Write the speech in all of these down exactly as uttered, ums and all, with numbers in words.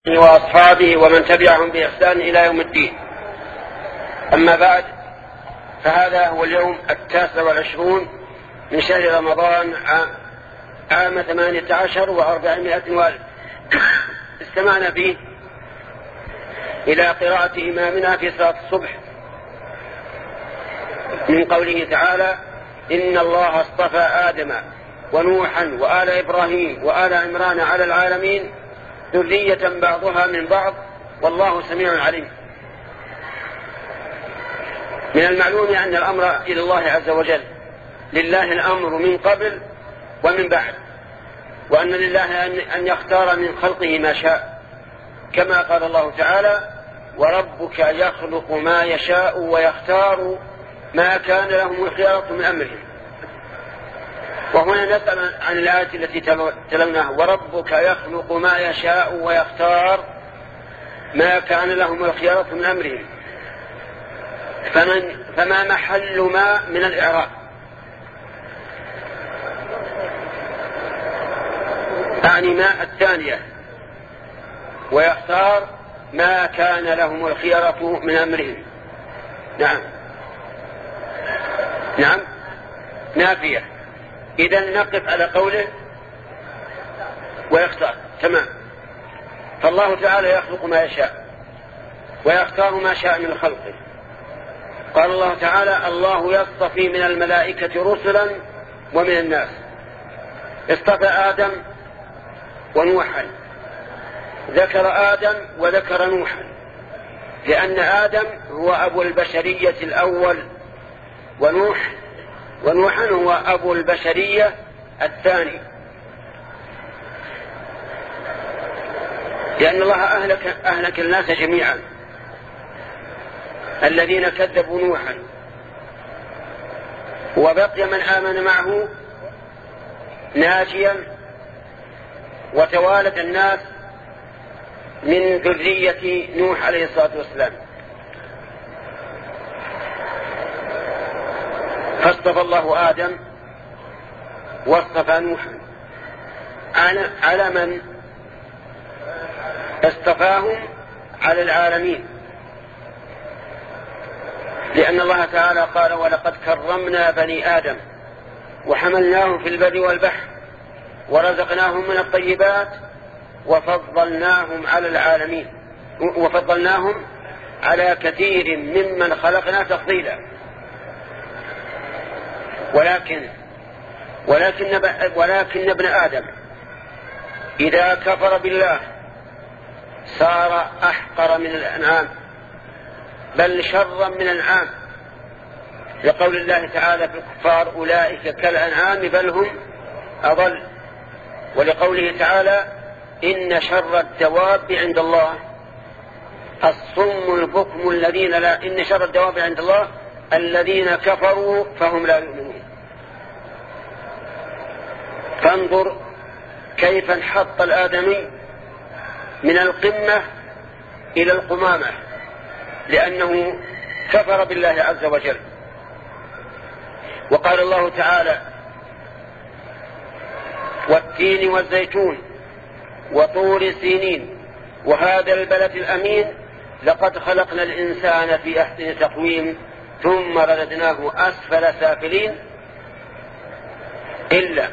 وأصحابه ومن تبعهم بإحسان إلى يوم الدين. أما بعد، فهذا هو اليوم التاسع والعشرون من شهر رمضان عام ثمانية عشر وأربعمائة وألف. استمعنا فيه إلى قراءة إمامنا في صلاة الصبح من قوله تعالى: إن الله اصطفى آدم ونوحا وآل إبراهيم وآل عمران على العالمين ذرية بعضها من بعض والله سميع عليم. من المعلوم أن الأمر إلى الله عز وجل، لله الأمر من قبل ومن بعد، وأن لله أن يختار من خلقه ما شاء، كما قال الله تعالى: وربك يخلق ما يشاء ويختار ما كان لهم الخيارة من أمرهم. وهنا نسأل عن الآية التي تلوناها: وربك يخلق ما يشاء ويختار ما كان لهم الخيارة من أمرهم. فمن فما محل ما من الإعراب؟ يعني ما الثانية، ويختار ما كان لهم الخيارة من أمرهم. نعم نعم نافية. إذن نقف على قوله ويختار. تمام. فالله تعالى يخلق ما يشاء ويختار ما شاء من خلقه. قال الله تعالى: الله يصطفي من الملائكة رسلا ومن الناس. اصطفى آدم ونوحا، ذكر آدم وذكر نوحا، لأن آدم هو أبو البشرية الأول، ونوح ونوحا هو أبو البشرية الثاني، لأن الله أهلك, أهلك الناس جميعا الذين كذبوا نوحا، وبقي من آمن معه ناجيا، وتوالد الناس من ذرية نوح عليه الصلاة والسلام. فاصطفى الله آدم واصطفى نوحا على من اصطفاهم على العالمين، لأن الله تعالى قال: ولقد كرمنا بني آدم وحملناهم في البر والبحر ورزقناهم من الطيبات وفضلناهم على العالمين وفضلناهم على كثير ممن خلقنا تفضيلا. ولكن ولكن ولكن ابن آدم إذا كفر بالله صار أحقر من الأنعام، بل شرا من الأنعام، لقول الله تعالى في الكفار: أولئك كالأنعام بل هم أضل. ولقوله تعالى: إن شر الدواب عند الله الصم البكم الذين لا إن شر الدواب عند الله الذين كفروا فهم لا يؤمنون. فانظر كيف انحط الآدمي من القمة إلى القمامة، لأنه كفر بالله عز وجل. وقال الله تعالى: والتين والزيتون وطور سينين وهذا البلد الأمين لقد خلقنا الإنسان في أحسن تقويم ثم رددناه أسفل سافلين إلا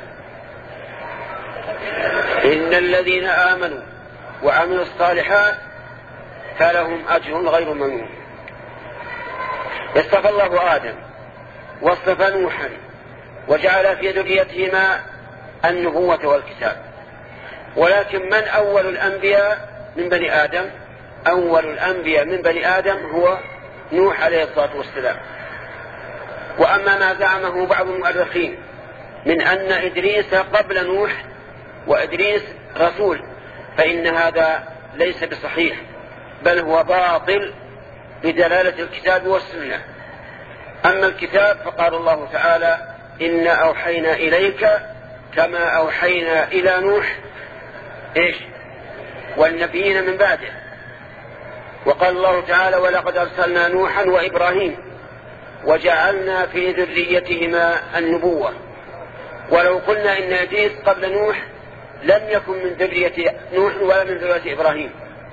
إن الذين آمنوا وعملوا الصالحات فلهم أجر غير ممنون. اصطفى الله آدم واصطفى نوحا وجعل في ذريتهما النبوة والكتاب. ولكن من أول الأنبياء من بني آدم؟ أول الأنبياء من بني آدم هو نوح عليه الصلاة والسلام. وأما ما زعمه بعض المؤرخين من أن إدريس قبل نوح وإدريس رسول، فإن هذا ليس بصحيح، بل هو باطل بدلالة الكتاب والسنة. أما الكتاب فقال الله تعالى: إنا أوحينا إليك كما أوحينا إلى نوح إيش والنبيين من بعده. وقال الله تعالى: ولقد أرسلنا نوحا وإبراهيم وجعلنا في ذريتهما النبوة. ولو قلنا إن إدريس قبل نوح لم يكن من ذرية نوح ولا من ذرية إبراهيم،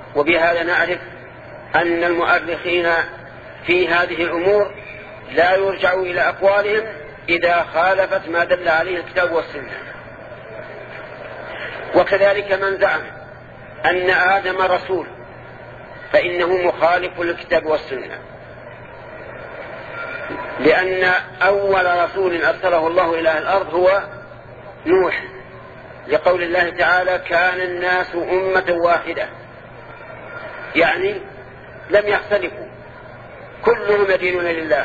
وبهذا نعرف أن المؤرخين في هذه الأمور لا يرجع إلى أقوالهم إذا خالفت ما دل عليه الكتاب والسنة. وكذلك من زعم أن آدم رسول فإنه مخالف للكتاب والسنة، لأن أول رسول أرسله الله إلى الأرض هو نوح، لقول الله تعالى كان الناس أمة واحدة، يعني لم يختلفوا كلهم يدينون لله.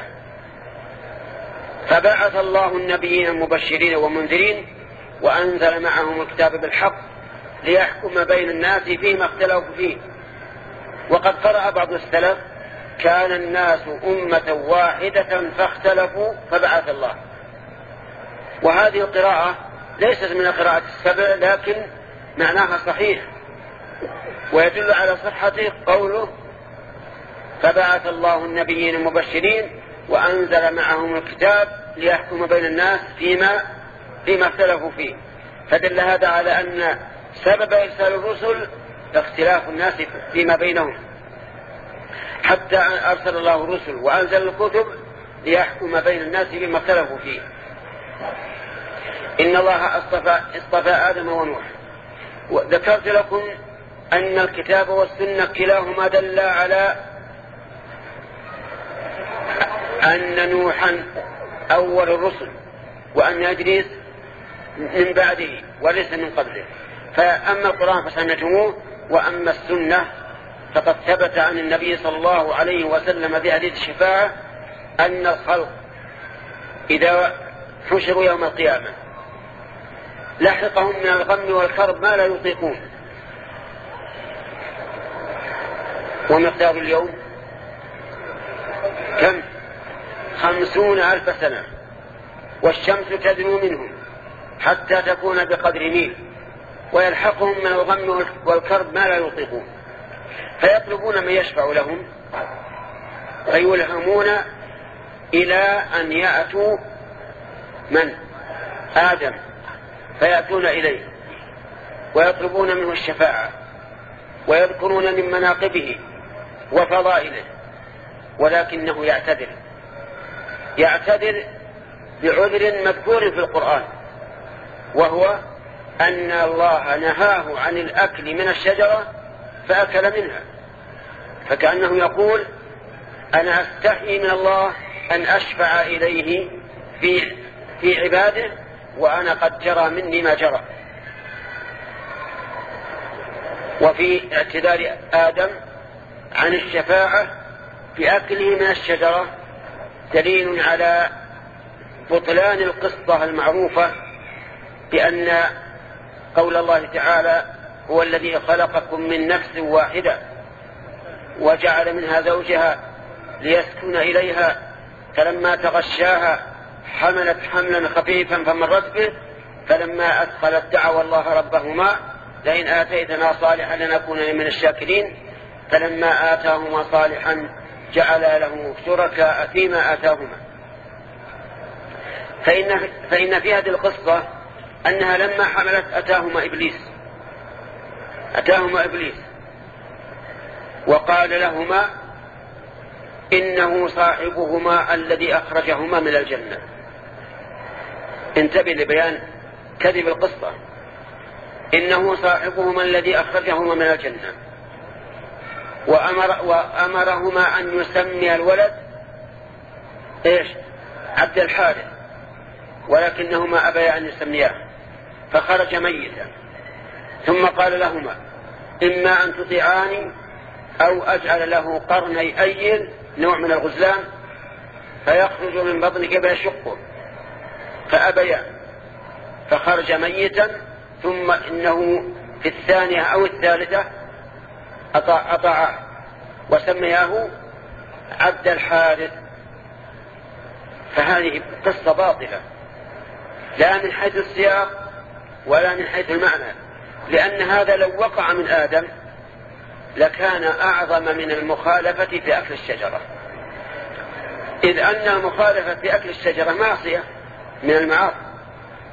فبعث الله النبيين المبشرين والمنذرين وأنزل معهم الكتاب بالحق ليحكم بين الناس فيما اختلفوا فيه. وقد قرأ بعض السلف كان الناس أمة واحدة فاختلفوا فبعث الله. وهذه القراءة ليست من القراءة السبع، لكن معناها صحيح، ويدل على صحته قوله فبعث الله النبيين المبشرين وأنزل معهم الكتاب ليحكم بين الناس فيما فيما اختلفوا فيه. فدل هذا على أن سبب إرسال الرسل اختلاف الناس فيما بينهم، حتى أرسل الله الرسل وأنزل الكتب ليحكم بين الناس فيما اختلفوا فيه. إن الله اصطفى, اصطفى آدم ونوح. وذكرت لكم أن الكتاب والسنة كلاهما دل على أن نوحا أول الرسل وأن إدريس من بعده وليس من قبله. فأما القرآن فسنته، وأما السنة فقد ثبت عن النبي صلى الله عليه وسلم في حديث الشفاعة أن الخلق إذا حشروا يوم القيامة لحقهم من الغم والكرب ما لا يطيقون. ومقدار اليوم كم؟ خمسون ألف سنة، والشمس تدنو منهم حتى تكون بقدر ميل، ويلحقهم من الغم والكرب ما لا يطيقون، فيطلبون من يشفع لهم فيلهمون إلى أن يأتوا من؟ آدم، فيأتون إليه ويطلبون منه الشفاعة ويذكرون من مناقبه وفضائله، ولكنه يعتذر يعتذر بعذر مذكور في القرآن، وهو أن الله نهاه عن الأكل من الشجرة فأكل منها، فكأنه يقول أنا أستحي من الله أن أشفع إليه في في عباده وأنا قد جرى مني ما جرى. وفي اعتذار آدم عن الشفاعة في أكله من الشجرة دليل على بطلان القصة المعروفة بأن قول الله تعالى هو الذي خلقكم من نفس واحدة وجعل منها زوجها ليسكن إليها فلما تغشاها حملت حملا خفيفا فمرت به فلما أثقلت دعوا الله ربهما لئن آتيتنا صالحا لنكون من الشاكرين فلما آتاهما صالحا جعل له شركاء فيما آتاهما. فإن, فإن في هذه القصة أنها لما حملت أتاهما إبليس أتاهما إبليس وقال لهما إنه صاحبهما الذي أخرجهما من الجنة. انتبه لبيان كذب القصة، إنه صاحبهما الذي أخرجهما من الجنة، وأمر وأمرهما أن يسمي الولد إيش؟ عبد الحارث، ولكنهما أبيا أن يسمياه فخرج ميتا. ثم قال لهما إما أن تطيعاني أو أجعل له قرني أيل نوع من الغزلان فيخرج من بطنك فيشقه، فأبيا فخرج ميتا. ثم إنه في الثانية أو الثالثة أطاع أطاع وسمياه عبد الحارث. فهذه قصة باطلة لا من حيث السياق ولا من حيث المعنى، لأن هذا لو وقع من آدم لكان أعظم من المخالفة في أكل الشجرة، إذ أن المخالفة في أكل الشجرة معصية من المعاصي،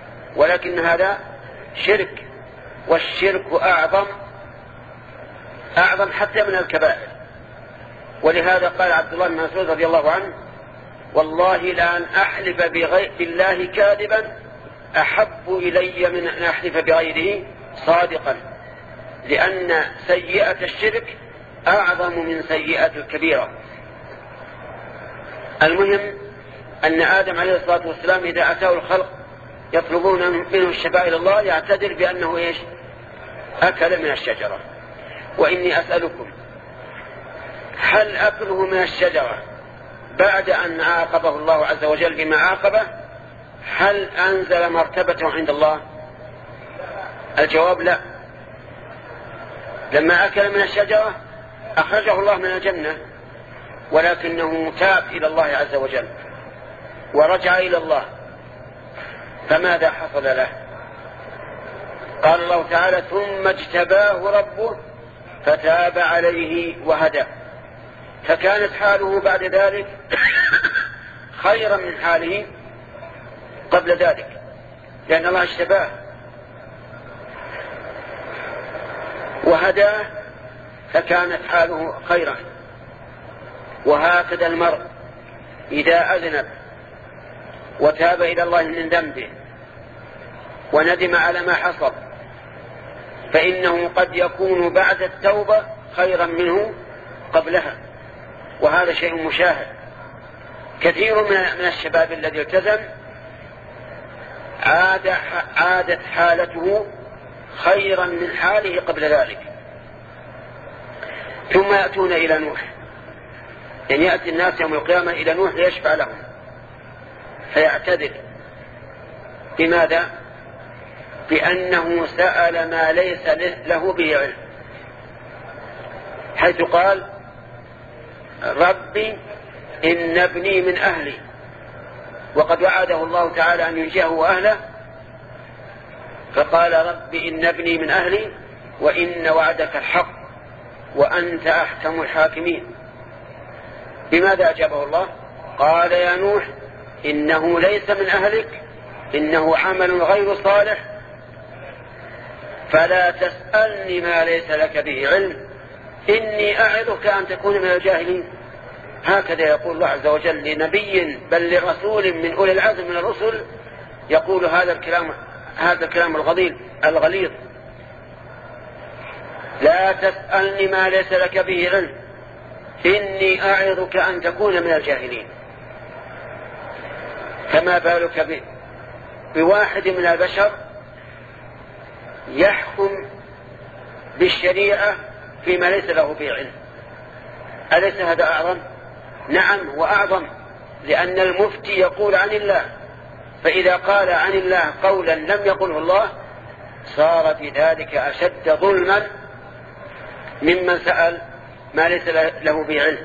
ولكن هذا شرك، والشرك أعظم أعظم حتى من الكبائر. ولهذا قال عبد الله بن مسعود رضي الله عنه: والله لأن أحلف بغير بالله كاذبا أحب إلي من أن أحلف بغيره صادقا، لأن سيئة الشرك أعظم من سيئة الكبيرة. المهم أن آدم عليه الصلاة والسلام إذا أتاه الخلق يطلبون منه الشفاعة إلى الله يعتذر بأنه إيش؟ أكل من الشجرة. وإني أسألكم، هل أكله من الشجرة بعد أن عاقبه الله عز وجل بما عاقبه هل أنزل مرتبته عند الله؟ الجواب لا. لما أكل من الشجرة أخرجه الله من الجنة، ولكنه تاب إلى الله عز وجل ورجع إلى الله، فماذا حصل له؟ قال الله تعالى: ثم اجتباه ربه فتاب عليه وهدى. فكانت حاله بعد ذلك خيرا من حاله قبل ذلك، لأن الله اجتباه وهداه، فكانت حاله خيرا. وهكذا المرء إذا أذنب وتاب إلى الله من ذنبه وندم على ما حصل، فإنه قد يكون بعد التوبة خيرا منه قبلها، وهذا شيء مشاهد. كثير من الشباب الذي التزم عاد عادت حالته خيرا من حاله قبل ذلك. ثم يأتون إلى نوح، يعني يأتي الناس يوم القيامة إلى نوح ليشفع لهم فيعتذر. بماذا؟ بأنه سأل ما ليس له به علم، حيث قال: ربي إن ابني من أهلي، وقد وعده الله تعالى أن ينجيه وأهله، فقال: ربي إن ابني من أهلي وإن وعدك الحق وأنت أحكم الحاكمين. بماذا أجابه الله؟ قال: يا نوح إنه ليس من أهلك، إنه عمل غير صالح، فلا تسألني ما ليس لك به علم، إني أعظك أن تكون من الجاهلين. هكذا يقول الله عز وجل لنبي بل لرسول من أولي العزم من الرسل، يقول هذا الكلام هذا الكلام الغليظ الغليظ: لا تسألني ما ليس لك به علم، إني أعظك أن تكون من الجاهلين. فما بالك بواحد من البشر يحكم بالشريعة فيما ليس له به علم؟ أليس هذا أعظم؟ نعم وأعظم، لأن المفتي يقول عن الله، فإذا قال عن الله قولا لم يقله الله صار بذلك أشد ظلما ممن سأل ما ليس له به علم.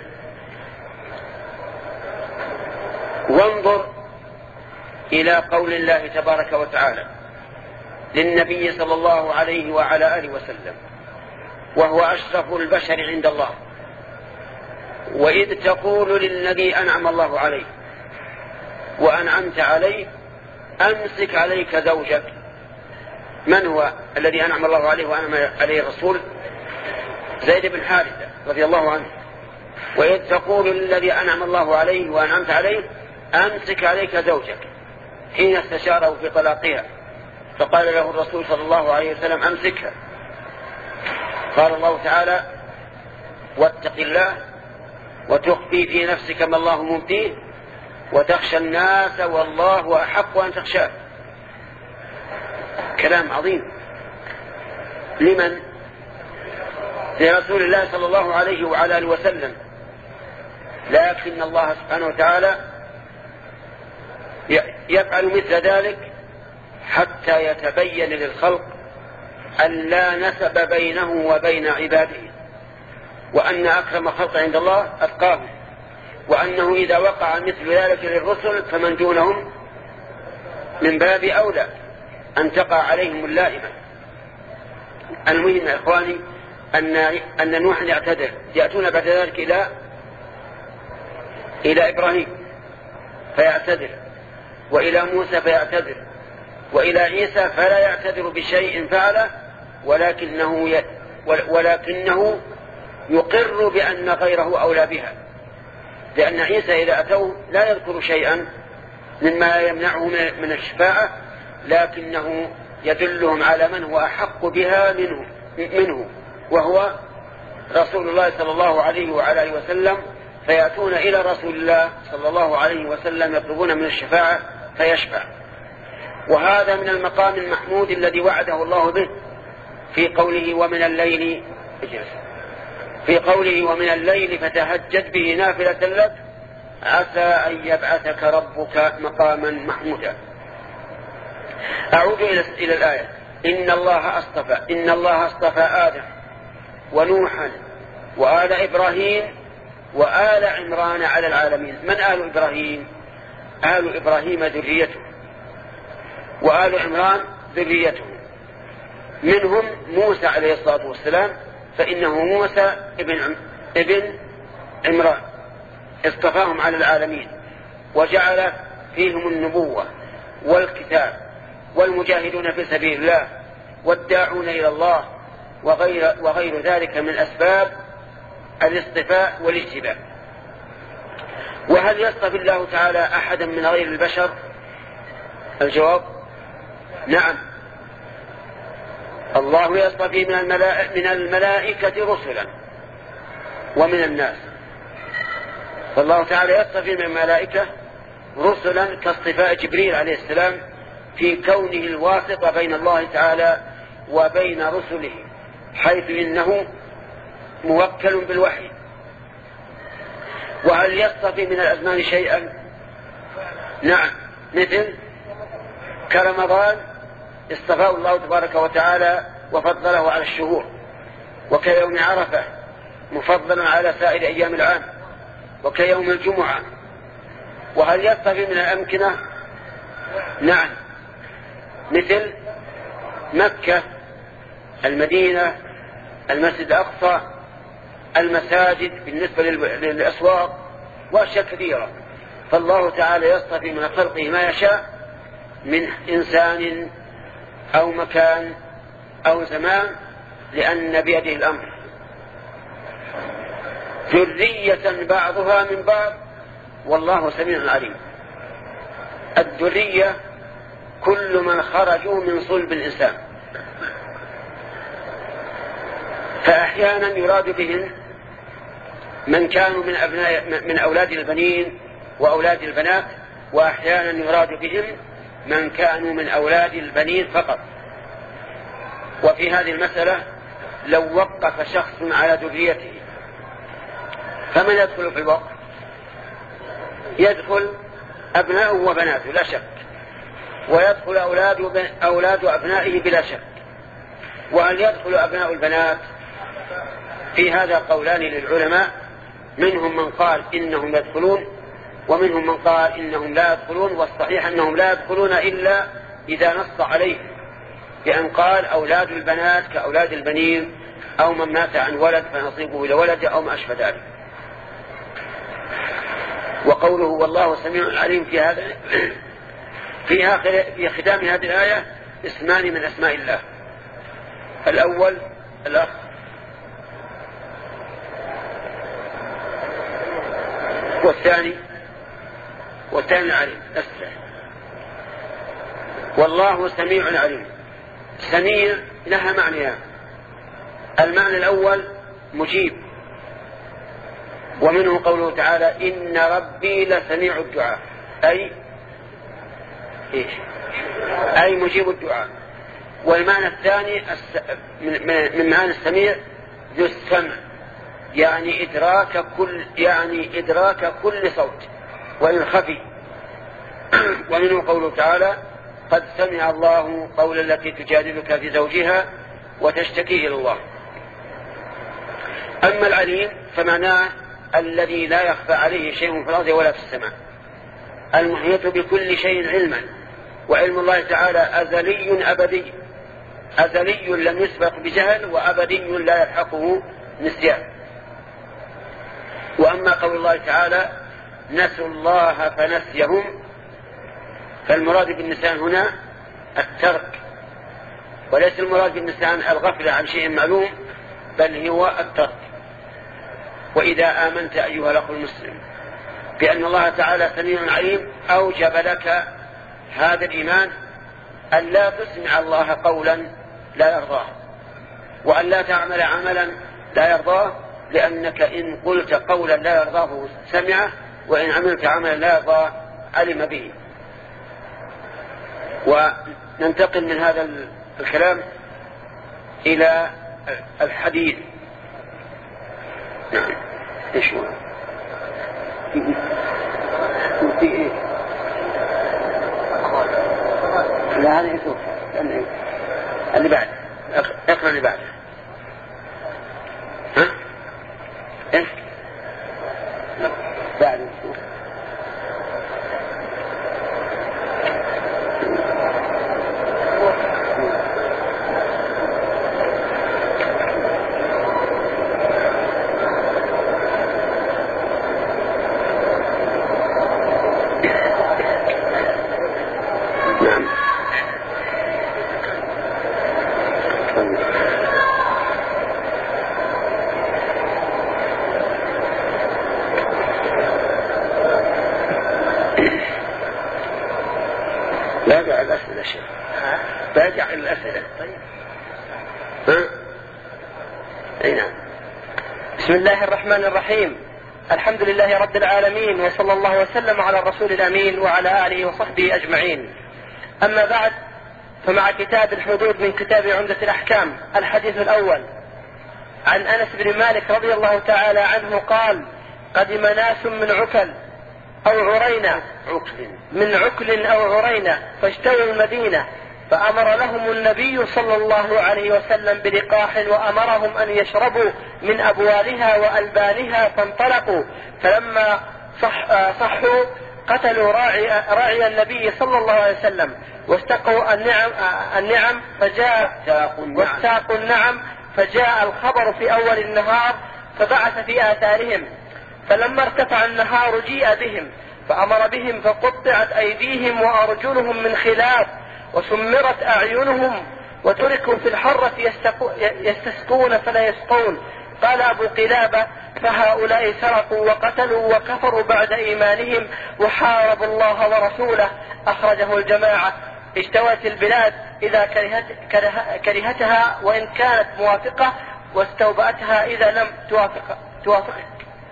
وانظر إلى قول الله تبارك وتعالى للنبي صلى الله عليه وعلى آله وسلم وهو أشرف البشر عند الله: وإذ تقول للذي أنعم الله عليه وأنعمت عليه أمسك عليك زوجك. من هو الذي أنعم الله عليه وأنعم عليه الرسول؟ زيد بن حارثة رضي الله عنه. وإذ تقول للذي أنعم الله عليه وأنعمت عليه أمسك عليك زوجك، حين استشاره في طلاقها فقال له الرسول صلى الله عليه وسلم: أمسكها. قال الله تعالى: واتق الله وتخفي في نفسك ما الله مبديه وتخشى الناس والله أحق أن تخشاه. كلام عظيم. لمن؟ لرسول الله صلى الله عليه وعلى آله وسلم. لكن الله سبحانه وتعالى يفعل مثل ذلك حتى يتبين للخلق أن لا نسب بينه وبين عباده، وأن أكرم خلق عند الله أتقاهم، وأنه إذا وقع مثل ذلك للرسل فمن دونهم من باب أولى أن تقع عليهم اللائمة. المهم يا إخواني أن أن نوحا يعتذر. يأتون بعد ذلك إلى إلى إبراهيم فيعتذر، وإلى موسى فيعتذر، وإلى عيسى فلا يعتذر بشيء فعله، ولكنه ي... ولكنه يقر بأن غيره أولى بها، لأن عيسى إذا أتوه لا يذكر شيئا مما يمنعه من الشفاعة، لكنه يدلهم على من هو أحق بها منه, منه وهو رسول الله صلى الله عليه وعلى آله وسلم، فيأتون إلى رسول الله صلى الله عليه وسلم يطلبون من الشفاعة فيشفع. وهذا من المقام المحمود الذي وعده الله به في قوله ومن الليل في قوله ومن الليل فتهجد به نافلة لك عسى أن يبعثك ربك مقاما محمودا. أعود إلى الآية. إن الله اصطفى إن الله اصطفى آدم ونوحا وآل إبراهيم وآل عمران على العالمين. من آل إبراهيم؟ آل إبراهيم ذريته، وآل عمران ذريته، منهم موسى عليه الصلاة والسلام، فإنه موسى ابن ابن عمران اصطفاهم على العالمين وجعل فيهم النبوة والكتاب والمجاهدون في سبيل الله والداعون إلى الله وغير, وغير ذلك من أسباب الاصطفاء والاجتباء. وهل يصطفي الله تعالى أحدا من غير البشر؟ الجواب نعم، الله يصطفي من الملائكة, من الملائكة رسلا ومن الناس. فالله تعالى يصطفي من الملائكة رسلا كاصطفاء جبريل عليه السلام في كونه الواسطة بين الله تعالى وبين رسله، حيث إنه موكل بالوحي. وهل يصطفي من الأزمان شيئا؟ نعم، مثل كرمضان اصطفاه الله تبارك وتعالى وفضله على الشهور، وكيوم عرفة مفضلا على سائر أيام العام، وكيوم الجمعة. وهل يصطفي من الأمكنة؟ نعم، مثل مكة، المدينة، المسجد الأقصى، المساجد بالنسبة للأسواق وأشياء كثيرة. فالله تعالى يصطفي من خلقه ما يشاء من إنسان أو مكان أو زمان، لأن بيده الأمر. ذرية بعضها من بعض والله سميع عليم. الذرية كل من خرجوا من صلب الإنسان، فأحيانا يراد بهم من كانوا من أبناء من أولاد البنين وأولاد البنات، وأحيانا يراد بهم من كانوا من أولاد البنين فقط. وفي هذه المسألة لو وقف شخص على ذريته فمن يدخل في الوقف؟ يدخل أبناؤه وبناته لا شك، ويدخل أولاد, أولاد أبنائه بلا شك. وهل يدخل أبناء البنات؟ في هذا قولان للعلماء، منهم من قال إنهم يدخلون، ومنهم من قال إنهم لا يدخلون. والصحيح أنهم لا يدخلون إلا إذا نص عليه بأن قال أولاد البنات كأولاد البنين، أو من مات عن ولد فنصيبه إلى ولد، أو ما أشبه ذلك. وقوله والله سميع عليم في هذا في آخر في ختام هذه الآية اسمان من أسماء الله. الأول الأخ، والثاني والثاني عليم. أسمع. والله سميع عليم. سميع لها معنيان. المعنى الأول مجيب، ومنه قوله تعالى إن ربي لسميع الدعاء، أي إيش؟ أي مجيب الدعاء. والمعنى الثاني من معنى السميع ذو السمع، يعني إدراك كل يعني إدراك كل صوت وإن خفي. ومنه قوله تعالى قد سمع الله قول التي تجادلك في زوجها وتشتكي إلى الله. أما العليم فمعناه الذي لا يخفى عليه شيء في الأرض ولا في السماء، المحيط بكل شيء علما. وعلم الله تعالى أزلي أبدي، أزلي لم يسبق بجهل، وأبدي لا يلحقه نسيان. وأما قول الله تعالى نسوا الله فنسيهم، فالمراد بالنسيان هنا الترك، وليس المراد بالنسيان الغفلة عن شيء معلوم، بل هو الترك. وإذا آمنت أيها الأخ المسلم بأن الله تعالى سميع عليم أوجب لك هذا الإيمان أن لا تسمع الله قولا لا يرضاه، وأن لا تعمل عملا لا يرضاه، لأنك إن قلت قولا لا يرضاه سمعه، وإن عملت عملا لا يرضاه علم به. وننتقل من هذا الكلام إلى الحديث. نعم. إيش هو؟ في إيه؟ لا هذا يسوق اللي بعد، اقرأ اللي بعد. ها؟ إيه؟ بعد يسوق. راجع الأسئلة شيخ، راجع الأسئلة. طيب ها؟ أي نعم. بسم الله الرحمن الرحيم. الحمد لله رب العالمين، وصلى الله وسلم على الرسول الأمين وعلى آله وصحبه أجمعين. أما بعد، فمع كتاب الحدود من كتاب عمدة الأحكام. الحديث الأول عن أنس بن مالك رضي الله تعالى عنه قال: قدم ناس من عكل أو عرينة من عكل أو عرينة فاجتووا المدينة، فأمر لهم النبي صلى الله عليه وسلم بلقاح، وأمرهم أن يشربوا من أبوالها وألبانها، فانطلقوا. فلما صح صحوا قتلوا راعي, راعي النبي صلى الله عليه وسلم، واستقوا النعم, النعم فجاء واستاقوا النعم فجاء الخبر في أول النهار، فبعث في آثارهم. فلما ارتفع النهار جيء بهم، فأمر بهم فقطعت أيديهم وأرجلهم من خلاف، وسمرت أعينهم، وتركوا في الحرة يستسقون فلا يسقون. قال أبو قلابة: فهؤلاء سرقوا وقتلوا وكفروا بعد إيمانهم، وحاربوا الله ورسوله. أخرجه الجماعة. اشتوت البلاد إذا كرهت كره كرهتها وإن كانت موافقة، واستوبأتها إذا لم توافق توافقك.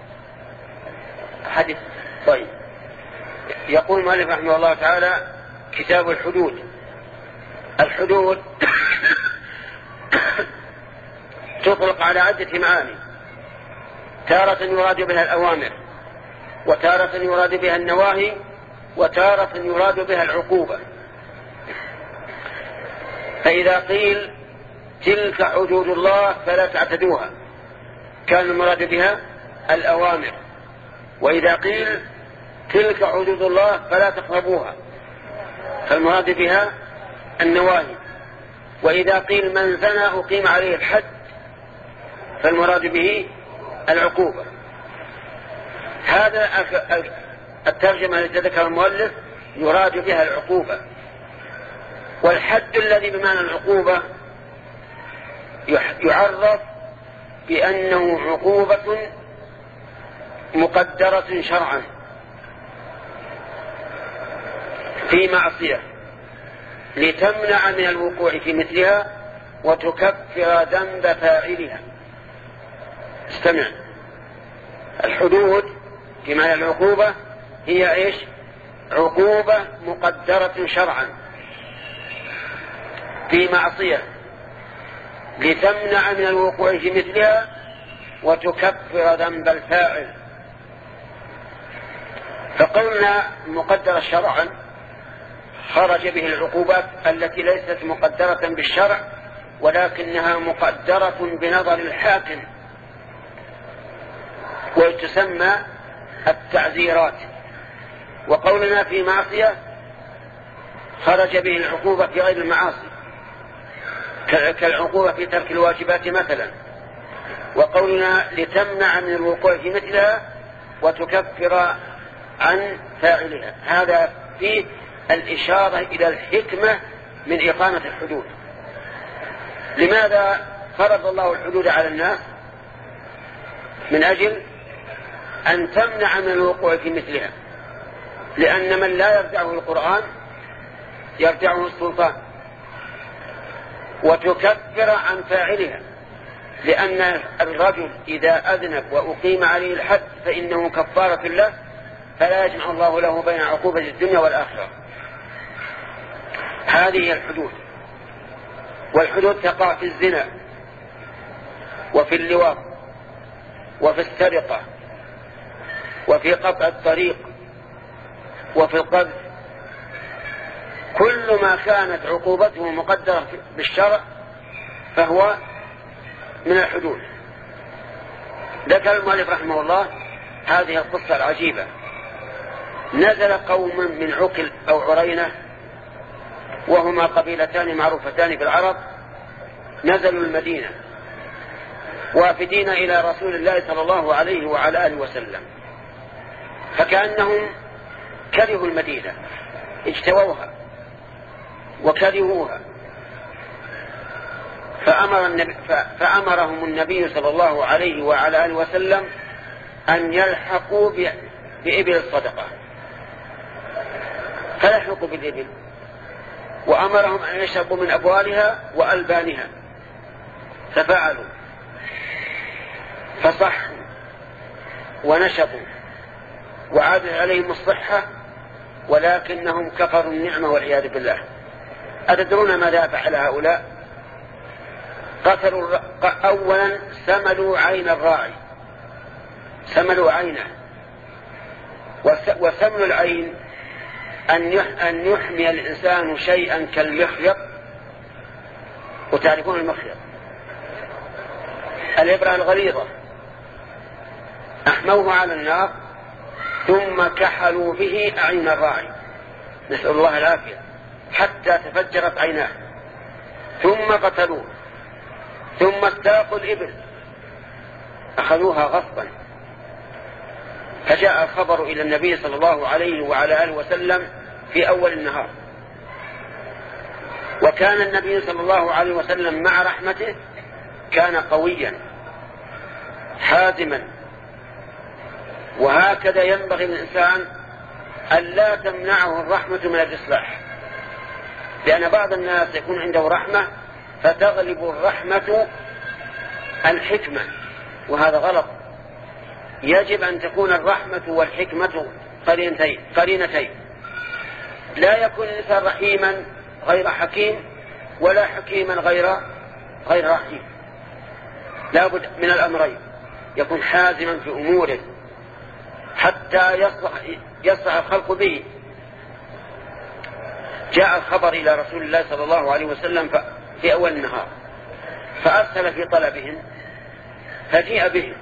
حديث. طيب، يقول المؤلف رحمه الله تعالى: كتاب الحدود. الحدود تطلق على عدة معاني، تارة يراد بها الأوامر، وتارة يراد بها النواهي، وتارة يراد بها العقوبة. فإذا قيل تلك حدود الله فلا تعتدوها كان المراد بها الأوامر، وإذا قيل تلك حدود الله فلا تقربوها فالمراد بها النواهي، وإذا قيل من زنى أقيم عليه الحد فالمراد به العقوبة. هذا الترجمة التي ذكر المؤلف يراد بها العقوبة، والحد الذي بمعنى العقوبة يعرف بأنه عقوبة مقدرة شرعا في معصية لتمنع من الوقوع في مثلها وتكفر ذنب فاعلها. استمع، الحدود بمعنى العقوبة هي ايش؟ عقوبة مقدرة شرعا في معصية لتمنع من الوقوع في مثلها وتكفر ذنب الفاعل. فقولنا مقدرة شرعا خرج به العقوبات التي ليست مقدرة بالشرع ولكنها مقدرة بنظر الحاكم، وتسمى التعزيرات. وقولنا في معصية خرج به العقوبة في غير المعاصي كالعقوبة في ترك الواجبات مثلا. وقولنا لتمنع من الوقوع في مثلها وتكفر عن فاعلها، هذا فيه الإشارة إلى الحكمة من إقامة الحدود. لماذا فرض الله الحدود على الناس؟ من أجل أن تمنع من الوقوع في مثلها، لأن من لا يرجعه القرآن يرجعه السلطان، وتكفر عن فاعلها، لأن الرجل إذا أذنب وأقيم عليه الحد فإنه كفارة له، فلا يجمع الله له بين عقوبة الدنيا والآخرة. هذه الحدود، والحدود تقع في الزنا وفي اللواط وفي السرقة وفي قطع الطريق وفي القذف، كل ما كانت عقوبته مقدرة بالشرع فهو من الحدود. ذكر المؤلف رحمه الله هذه القصة العجيبة. نزل قوم من عقل أو عرينة، وهما قبيلتان معروفتان في العرب، نزلوا المدينة وافدين إلى رسول الله صلى الله عليه وعلى آله وسلم، فكأنهم كرهوا المدينة، اجتووها وكرهوها، فأمر النبي فأمرهم النبي صلى الله عليه وعلى آله وسلم أن يلحقوا بإبل الصدقة، فلحقوا بالإبل، وأمرهم أن يشربوا من أبوالها وألبانها، ففعلوا فصحوا ونشطوا وعادت عليهم الصحة، ولكنهم كفروا النعمة والعياذ بالله. أتدرون ماذا فعل هؤلاء؟ قتلوا أولا سملوا عين الراعي، سملوا عينه، وسمل العين أن يحمي الإنسان شيئا كالمخيط، وتعرفون المخيط الإبرة الغليظة، أحموه على النار ثم كحلوا به أعين الراعي، نسأل الله العافية، حتى تفجرت عيناه، ثم قتلوه، ثم استاقوا الإبل أخذوها غصبا. فجاء الخبر إلى النبي صلى الله عليه وعلى آله وسلم في أول النهار، وكان النبي صلى الله عليه وسلم مع رحمته كان قويا حازما، وهكذا ينبغي الإنسان أن لا تمنعه الرحمة من الإصلاح، لأن بعض الناس يكون عنده رحمة فتغلب الرحمة الحكمة، وهذا غلط. يجب أن تكون الرحمة والحكمة قرينتين قرينتين، لا يكون الإنسان رحيما غير حكيم ولا حكيما غير غير رحيم، لا بد من الأمرين، يكون حازما في أموره حتى يصلح, يصلح الخلق به. جاء الخبر إلى رسول الله صلى الله عليه وسلم في أول النهار، فأرسل في طلبهم فجيء بهم،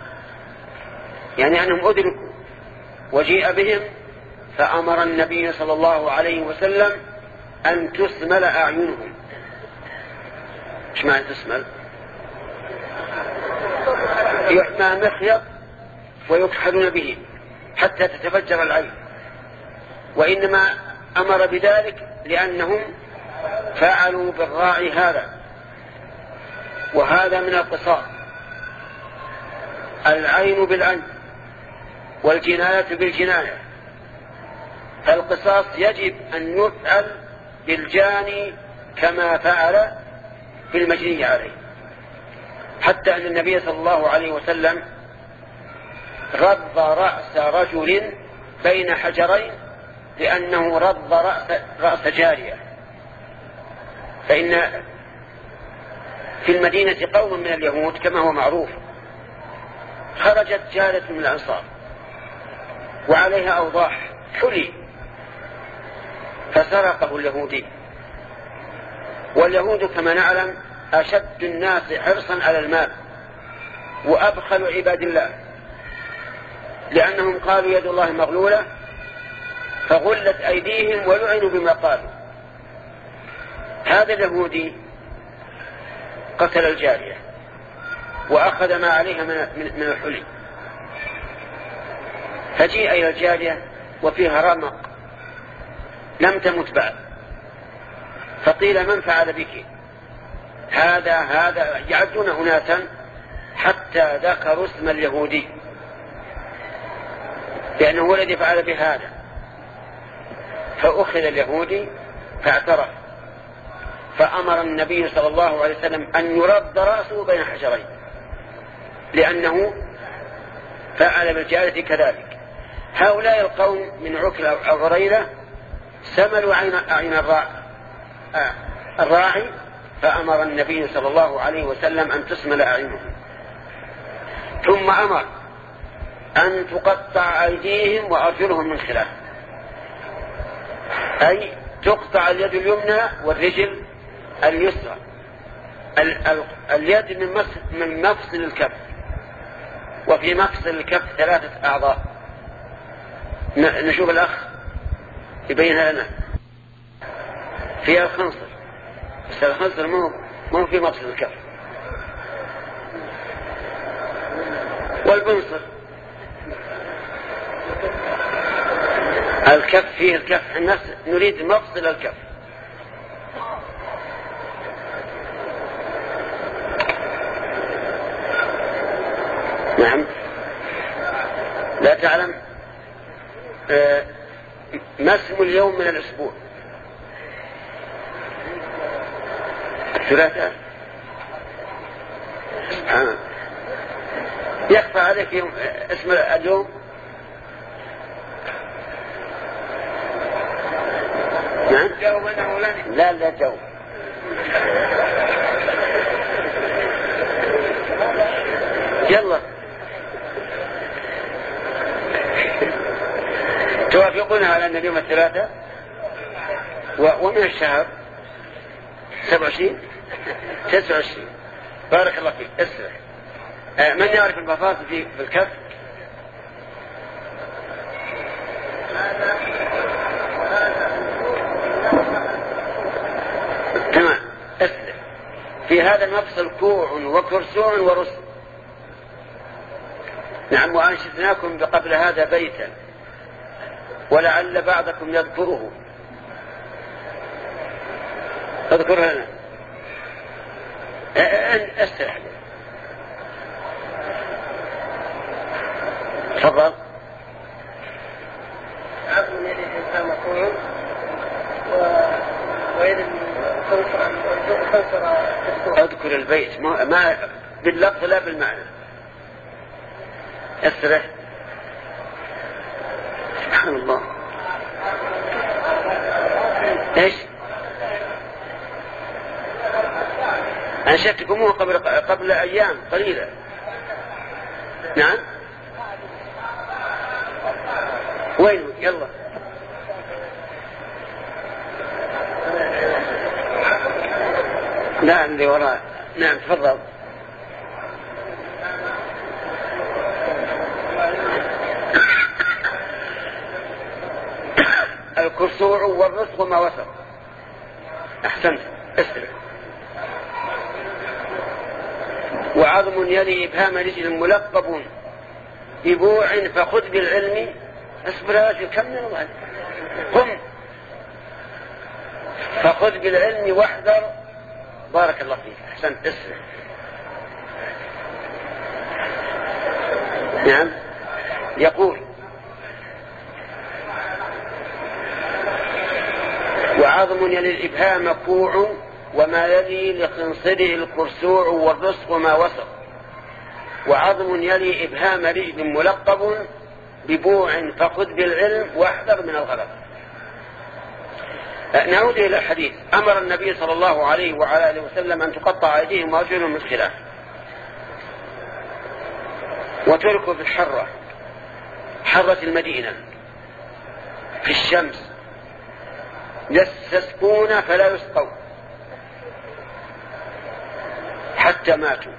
يعني أنهم أدركوا وجيء بهم، فأمر النبي صلى الله عليه وسلم أن تسمل أعينهم. إيش معنى تسمل؟ يحمى مخيط ويكحلون به حتى تتفجر العين، وإنما أمر بذلك لأنهم فعلوا بالراعي هذا، وهذا من القصاص، العين بالعين والجناية بالجناية، فالقصاص يجب أن يفعل بالجاني كما فعل بالمجني عليه، حتى أن النبي صلى الله عليه وسلم رض رأس رجل بين حجرين لأنه رض رأس, رأس جارية. فإن في المدينة قوم من اليهود كما هو معروف، خرجت جارية من الأنصار وعليها أوضاح حلي، فسرقه اليهودي، واليهود كما نعلم أشد الناس حرصا على المال وأبخل عباد الله، لأنهم قالوا يد الله مغلولة فغلت أيديهم ولعنوا بما قالوا. هذا اليهودي قتل الجارية وأخذ ما عليها من الحلي، فجيء إلى الجارية وفيها رمق لم تمت بعد، فقيل من فعل بك هذا؟ هذا يعدون أناسا حتى ذكروا اسم اليهودي، لأنه هو الذي فعل بهذا. فأخذ اليهودي فاعترف، فأمر النبي صلى الله عليه وسلم أن يرد رأسه بين حجرين لأنه فعل بالجارية كذلك. هؤلاء القوم من عكل أو غريرة سملوا عين الراعي، فأمر النبي صلى الله عليه وسلم أن تسمل أعينهم، ثم أمر أن تقطع أيديهم وأرجلهم من خلاف، أي تقطع اليد اليمنى والرجل اليسرى. اليد من مفصل الكف، وفي مفصل الكف ثلاثة أعضاء. نشوف الأخ يبينها لنا. فيها الخنصر، بس الخنصر مو مو في مفصل الكف. والبنصر الكف فيه الكف، الناس نريد مفصل الكف. نعم. لا تعلم آه ما اسم اليوم من الأسبوع؟ الثلاثاء. سبحان، يخفى عليك يوم اسم اليوم؟ نعم. لا لا جاوب. يلا توافقون على أن اليوم الثلاثاء ومن الشهر سبع وعشرين تسع وعشرين. بارك الله فيك. اسرع. آه من يعرف المفاصل في الكف؟ تمام. اسرع. في هذا المفصل كوع وكرسوع ورسل. نعم. وأنشدناكم قبل هذا بيتا ولعل بعضكم يذكره. اذكر لنا. استرح. تفضل. عبد من يد الإنسان مقوم ويد الخنصر. اذكر البيت ما, ما باللفظ لا بالمعنى. استرح. سبحان الله. ايش انشدتكموه قبل قبل ايام قليله. نعم. وين؟ يلا. لا اللي وراء. نعم تفضل. الكرسوع والرسغ ما وسط. احسنت. اسرع. وعظم يلي ابهام رجل ملقب ببوع فخذ بالعلم. اصبر يا رجل كم من الله. قم. فخذ بالعلم واحذر. بارك الله فيك. احسنت. اسرع. نعم. يقول وعظم يلي الإبهام كوع وما يلي لخنصره الكرسوع والرسغ ما وسط. وعظم يلي إبهام رجل ملقب ببوع فخذ بالعلم واحذر من الغلط. نعود إلى الحديث. أمر النبي صلى الله عليه وعلى آله وسلم أن تقطع أيديهم وأرجلهم من خلاف وتركوا في الحرة، حرة المدينة، في الشمس، يستسقون فلا يسقون حتى ماتوا.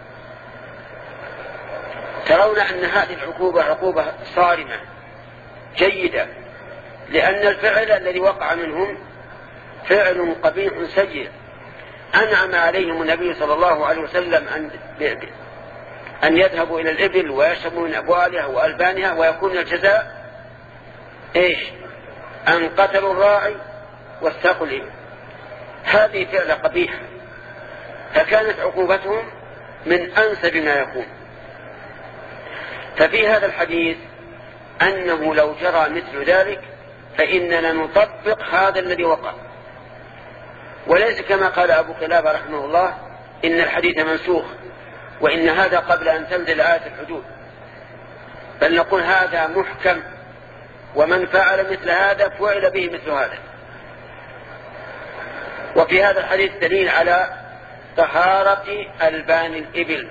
ترون أن هذه العقوبة عقوبة صارمة جيدة، لأن الفعل الذي وقع منهم فعل قبيح سيء. أنعم عليهم النبي صلى الله عليه وسلم أن أن يذهبوا إلى الإبل ويشربوا من أبوالها وألبانها، ويكون الجزاء إيش؟ أن قتلوا الراعي واستاقوا الإبل. هذه فعل قبيح، فكانت عقوبتهم من أنسب ما يكون. ففي هذا الحديث أنه لو جرى مثل ذلك فإننا نطبق هذا الذي وقع، وليس كما قال أبو قلابة رحمه الله إن الحديث منسوخ وإن هذا قبل أن تنزل آية الحدود، بل نقول هذا محكم، ومن فعل مثل هذا فعل به مثل هذا. وفي هذا الحديث دليل على طهارة ألبان الإبل.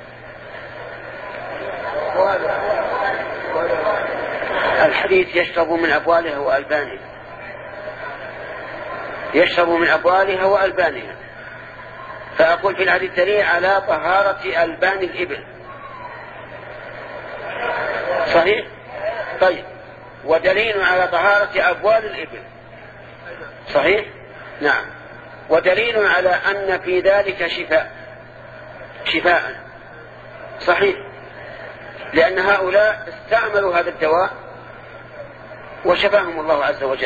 الحديث يشرب من أبوالها وألبانها، يشرب من أبوالها وألبانها، فأقول في الحديث دليل على طهارة ألبان الإبل. صحيح؟ طيب، ودليل على طهارة أبوال الإبل. صحيح؟ نعم. ودليل على أن في ذلك شفاء، شفاء. صحيح، لأن هؤلاء استعملوا هذا الدواء وشفاهم الله عز وجل.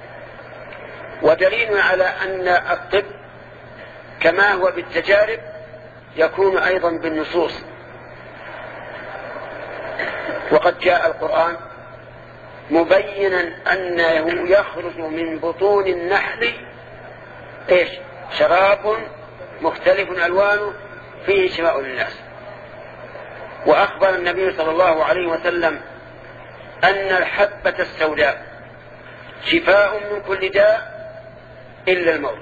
ودليل على أن الطب كما هو بالتجارب يكون أيضا بالنصوص. وقد جاء القرآن مبينا أنه يخرج من بطون النحل إيش؟ شراب مختلف ألوانه فيه شفاء للناس. وأخبر النبي صلى الله عليه وسلم أن الحبة السوداء شفاء من كل داء إلا الموت.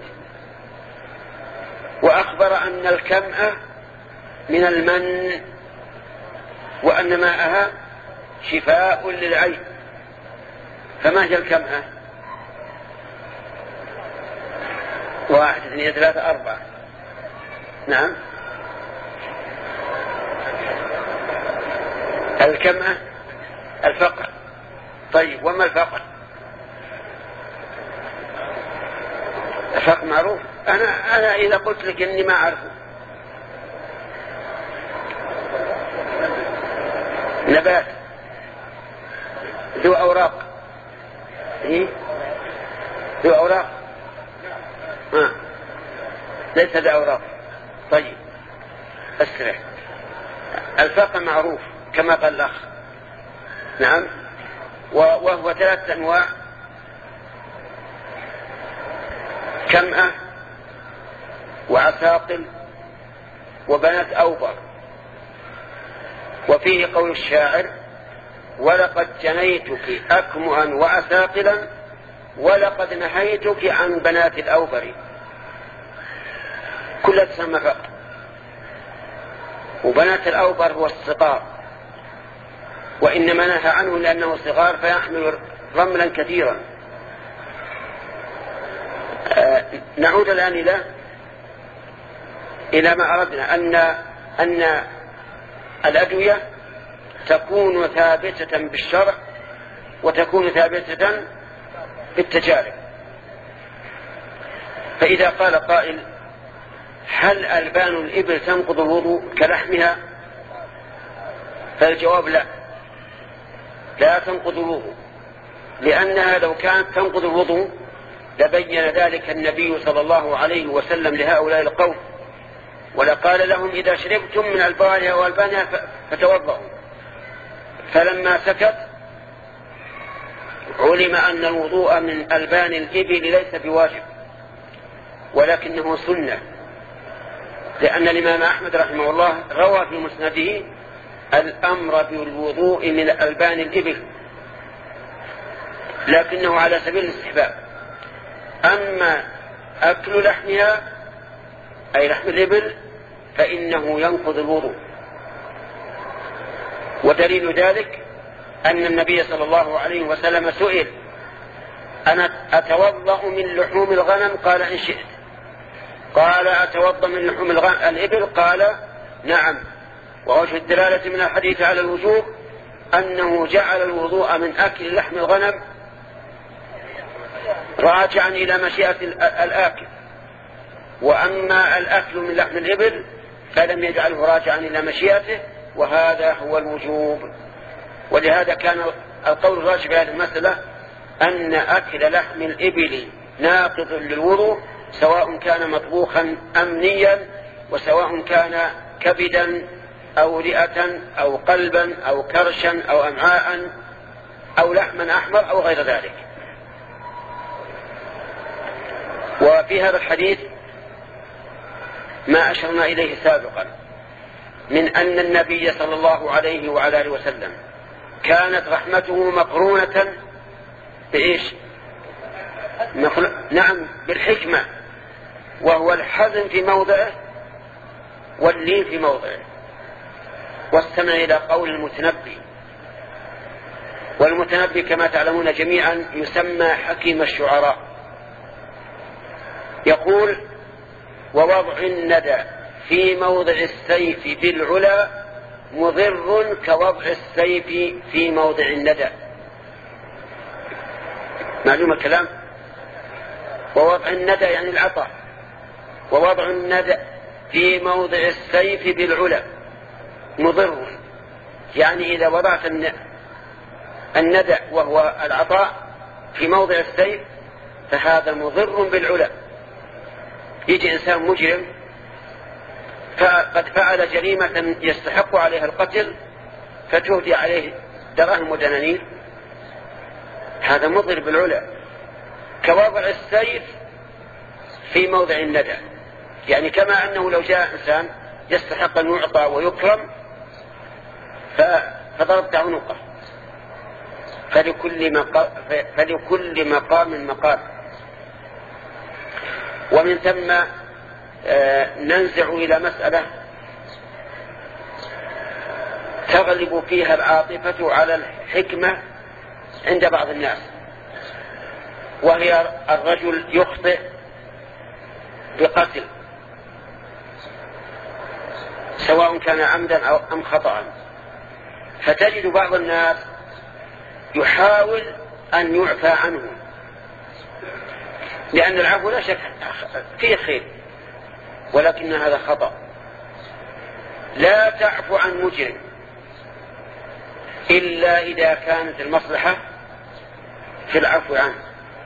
وأخبر أن الكمأة من المن، وأن ماءها شفاء للعين. فما هي الكمأة؟ واحد اثنين ثلاثة أربعة. نعم، الكمأة الفقر. طيب، وما الفقر؟ الفقر معروف. أنا أنا إذا قلت لك إني ما أعرفه. نبات ذو أوراق. إيه؟ ذو أوراق. آه. ليس ذو أوراق. طيب، أسرع. الفقر معروف كما قال الأخ. نعم. وهو ثلاث أنواع: كمأة وعساقل وبنات أوبر. وفيه قول الشاعر: ولقد جنيتك أكمها وعساقلا ولقد نهيتك عن بنات الأوبر. كلها تسمى فقر. وبنات الأوبر هو الصغار، وإنما نهى عنه لأنه صغار فيحمل رملا كثيرا. آه نعود الآن إلى إلى ما أردنا، أن أن الأدوية تكون ثابتة بالشرع وتكون ثابتة بالتجارب. فإذا قال قائل: هل ألبان الإبل تنقض الوضوء كلحمها؟ فالجواب: لا، لا تنقض الوضوء، لأنها لو كانت تنقض الوضوء لبين ذلك النبي صلى الله عليه وسلم لهؤلاء القوم، ولقال لهم: إذا شربتم من ألبانها وألبانها فتوضؤوا. فلما سكت علم أن الوضوء من ألبان الإبل ليس بواجب ولكنه سنة، لأن الإمام أحمد رحمه الله روى في مسنده الأمر بالوضوء من ألبان الإبل، لكنه على سبيل الاستحباب. أما أكل لحمها أي لحم الإبل فإنه ينقض الوضوء. ودليل ذلك أن النبي صلى الله عليه وسلم سئل: أنا أتوضأ من لحوم الغنم؟ قال: إن شئت. قال: أتوضأ من لحوم الإبل؟ قال: نعم. ووجه الدلالة من الحديث على الوجوب أنه جعل الوضوء من أكل لحم الغنم راجعا إلى مشيئة الآكل، وأما الأكل من لحم الإبل فلم يجعله راجعا إلى مشيئته، وهذا هو الوجوب. ولهذا كان القول الراجح في هذه المسألة أن أكل لحم الإبل ناقض للوضوء، سواء كان مطبوخا أم نيا، وسواء كان كبدا أو رئة أو قلبا أو كرشا أو أمعاء أو لحما أحمر أو غير ذلك. وفي هذا الحديث ما أشرنا إليه سابقا من أن النبي صلى الله عليه وعلى آله وسلم كانت رحمته مقرونة بإيش؟ نعم، بالحكمة، وهو الحزم في موضعه واللين في موضعه. واستمع إلى قول المتنبي، والمتنبي كما تعلمون جميعا يسمى حكيم الشعراء، يقول: ووضع الندى في موضع السيف بالعلا مضر كوضع السيف في موضع الندى. معلوم الكلام؟ ووضع الندى يعني العطاء، ووضع الندى في موضع السيف بالعلا مضر، يعني إذا وضعت الندى وهو العطاء في موضع السيف فهذا مضر بالعلا. يجي إنسان مجرم فقد فعل جريمة يستحق عليها القتل فتهدي عليه دراهم ودنانير، هذا مضر بالعلا. كوضع السيف في موضع الندى، يعني كما أنه لو جاء إنسان يستحق أن يعطى ويكرم فضربت عنقه، فلكل مقام, فلكل مقام مقام. ومن ثم ننزع إلى مسألة تغلب فيها العاطفة على الحكمة عند بعض الناس، وهي الرجل يخطئ بقتل سواء كان عمدا أو أم خطأ، فتجد بعض الناس يحاول أن يعفى عنه، لأن العفو لا شك فيه خير، ولكن هذا خطأ. لا تعفو عن مجرم إلا إذا كانت المصلحة في العفو عنه،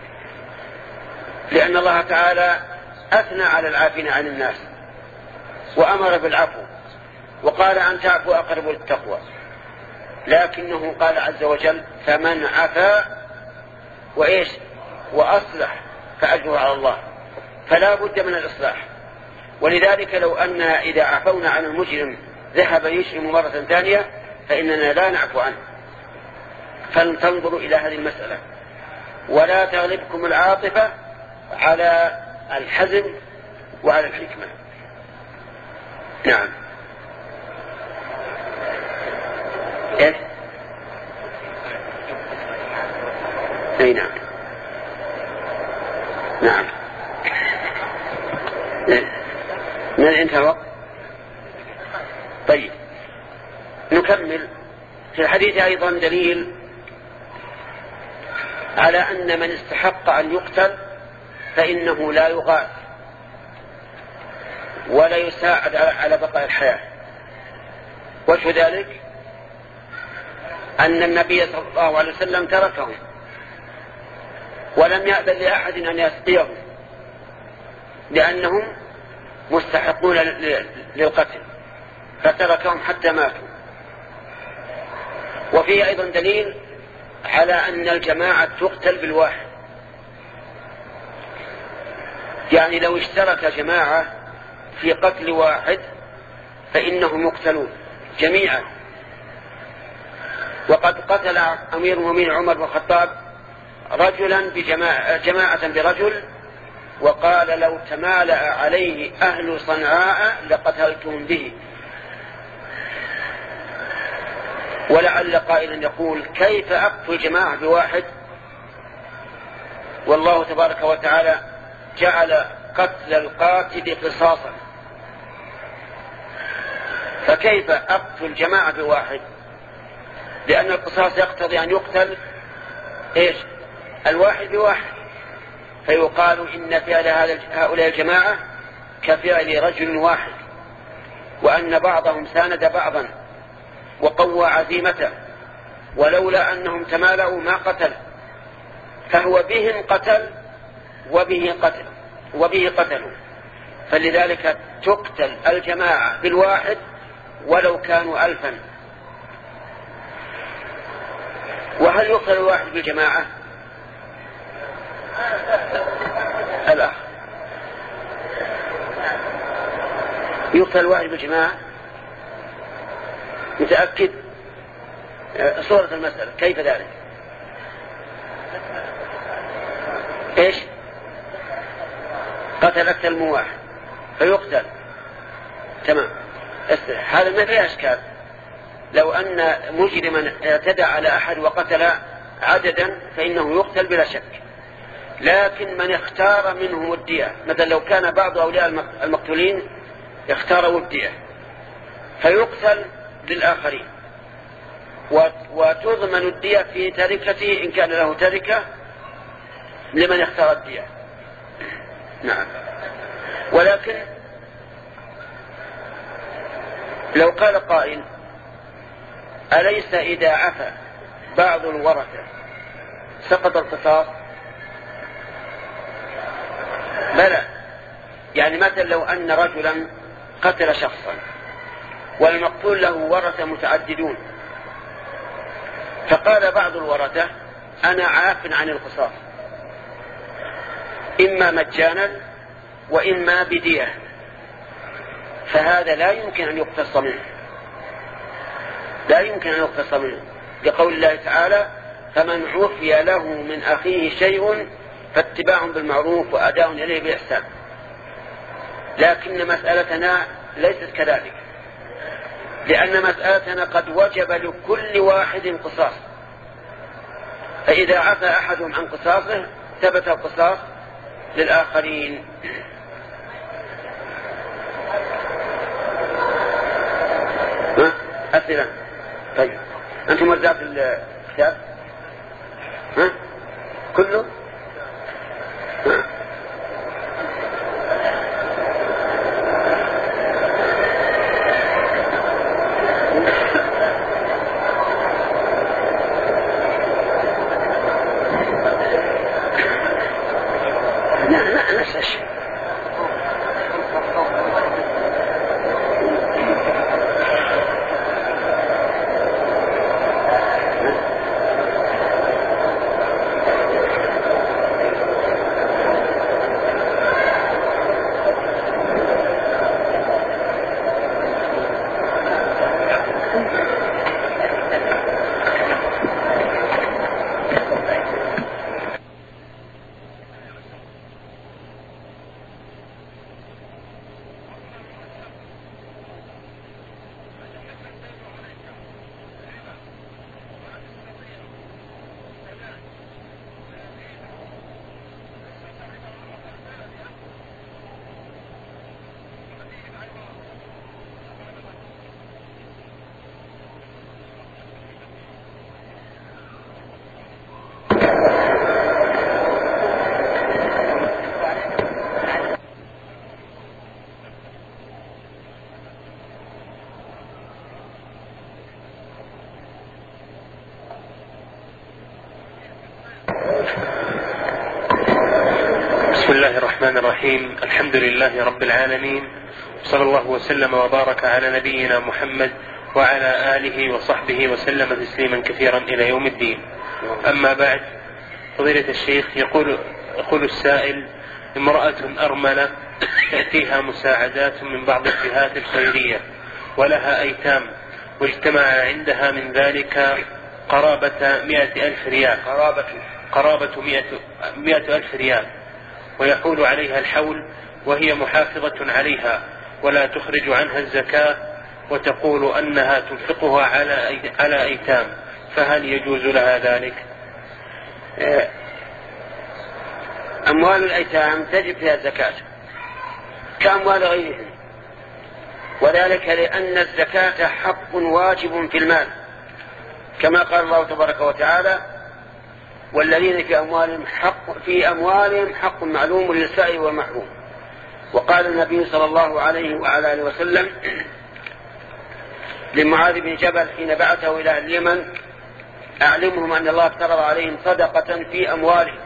لأن الله تعالى أثنى على العافين عن الناس وأمر بالعفو وقال أن تعفو أقرب للتقوى، لكنه قال عز وجل: فمن عفا وإيش وأصلح فأجره على الله. فلا بد من الإصلاح. ولذلك لو أن إذا عفونا عن المجرم ذهب يجرم مرة ثانية فإننا لا نعفو عنه. فلتنظروا إلى هذه المسألة، ولا تغلبكم العاطفة على الحزم وعلى الحكمة. نعم. إيه؟ أي نعم. نعم. من انتهى الوقت؟ طيب نكمل. في الحديث أيضا دليل على أن من استحق أن يقتل فإنه لا يغاث ولا يساعد على بقاء الحياة. وجه ذلك أن النبي صلى الله عليه وسلم تركهم ولم يأذن لأحد أن يسقيهم لأنهم مستحقون للقتل، فتركهم حتى ماتوا. وفيه أيضا دليل على أن الجماعة تقتل بالواحد، يعني لو اشترك جماعة في قتل واحد فإنهم يقتلون جميعا. وقد قتل أمير المؤمنين عمر بن الخطاب رجلا بجماعة جماعة برجل، وقال: لو تمالأ عليه أهل صنعاء لقتلتهم به. ولعل قائلا يقول: كيف أقتل جماعة بواحد؟ والله تبارك وتعالى جعل قتل القاتل قصاصا، فكيف أقتل جماعة بواحد؟ لأن القصاص يقتضي أن يقتل إيش؟ الواحد بواحد. فيقال إن فعل هؤلاء الجماعة كفعل رجل واحد، وأن بعضهم ساند بعضا وقوى عزيمته، ولولا أنهم تمالأوا ما قتل، فهو بهم قتل وبه قتل وبه قتلوا. فلذلك تقتل الجماعة بالواحد ولو كانوا ألفا. وهل يقتل الواحد بالجماعة؟ الأخ، يقتل الواحد بالجماعة؟ متأكد؟ صورة المسألة كيف ذلك؟ ايش؟ قتل أكثر من واحد فيقتل، تمام. هذا ما فيه أشكال. لو أن مجرما اعتدى على أحد وقتل عددا فإنه يقتل بلا شك، لكن من اختار منهم الدية، مثلا لو كان بعض أولياء المقتولين اختاروا الدية فيقتل للآخرين وتضمن الدية في تركته إن كان له تركة لمن اختار الدية. نعم. ولكن لو قال قائل أليس إذا عفى بعض الورثة سقط القصاص؟ بلى. يعني مثلا لو أن رجلا قتل شخصا والمقتول له ورثة متعددون، فقال بعض الورثة أنا عاف عن القصاص إما مجانا وإما بدية، فهذا لا يمكن أن يقتص منه، لا يمكن أن يقتص منه لقول الله تعالى فمن عفي له من أخيه شيء فاتباع بالمعروف وأداء إليه بإحسان. لكن مسألتنا ليست كذلك، لأن مسألتنا قد وجب لكل واحد قصاص، فإذا عفى أحدهم عن قصاصه ثبت القصاص للآخرين. ها؟ أسئلة؟ طيب أنتم وزعت الكتاب؟ ها؟ كله؟ ها؟ بسم الله الرحمن الرحيم. الحمد لله رب العالمين، صلى الله وسلم وبارك على نبينا محمد وعلى آله وصحبه وسلم تسليما كثيرا إلى يوم الدين. أما بعد، فضيلة الشيخ، يقول, يقول السائل: امرأة أرملة تأتيها مساعدات من بعض الجهات الخيرية ولها أيتام، واجتمع عندها من ذلك قرابة مئة ألف ريال قرابة, قرابة مئة, مئة ألف ريال، ويحول عليها الحول وهي محافظة عليها ولا تخرج عنها الزكاة، وتقول أنها تنفقها على على أيتام، فهل يجوز لها ذلك؟ أموال الأيتام تجب فيها الزكاة كأموال غيرهم، وذلك لأن الزكاة حق واجب في المال، كما قال الله تبارك وتعالى: والذين في أموالهم حق في أموالهم حق معلوم للسائل والمحروم. وقال النبي صلى الله عليه وعلى آله وسلم لمعاذ بن جبل حين بعثه إلى اليمن: أعلمهم أن الله افترض عليهم صدقة في أموالهم.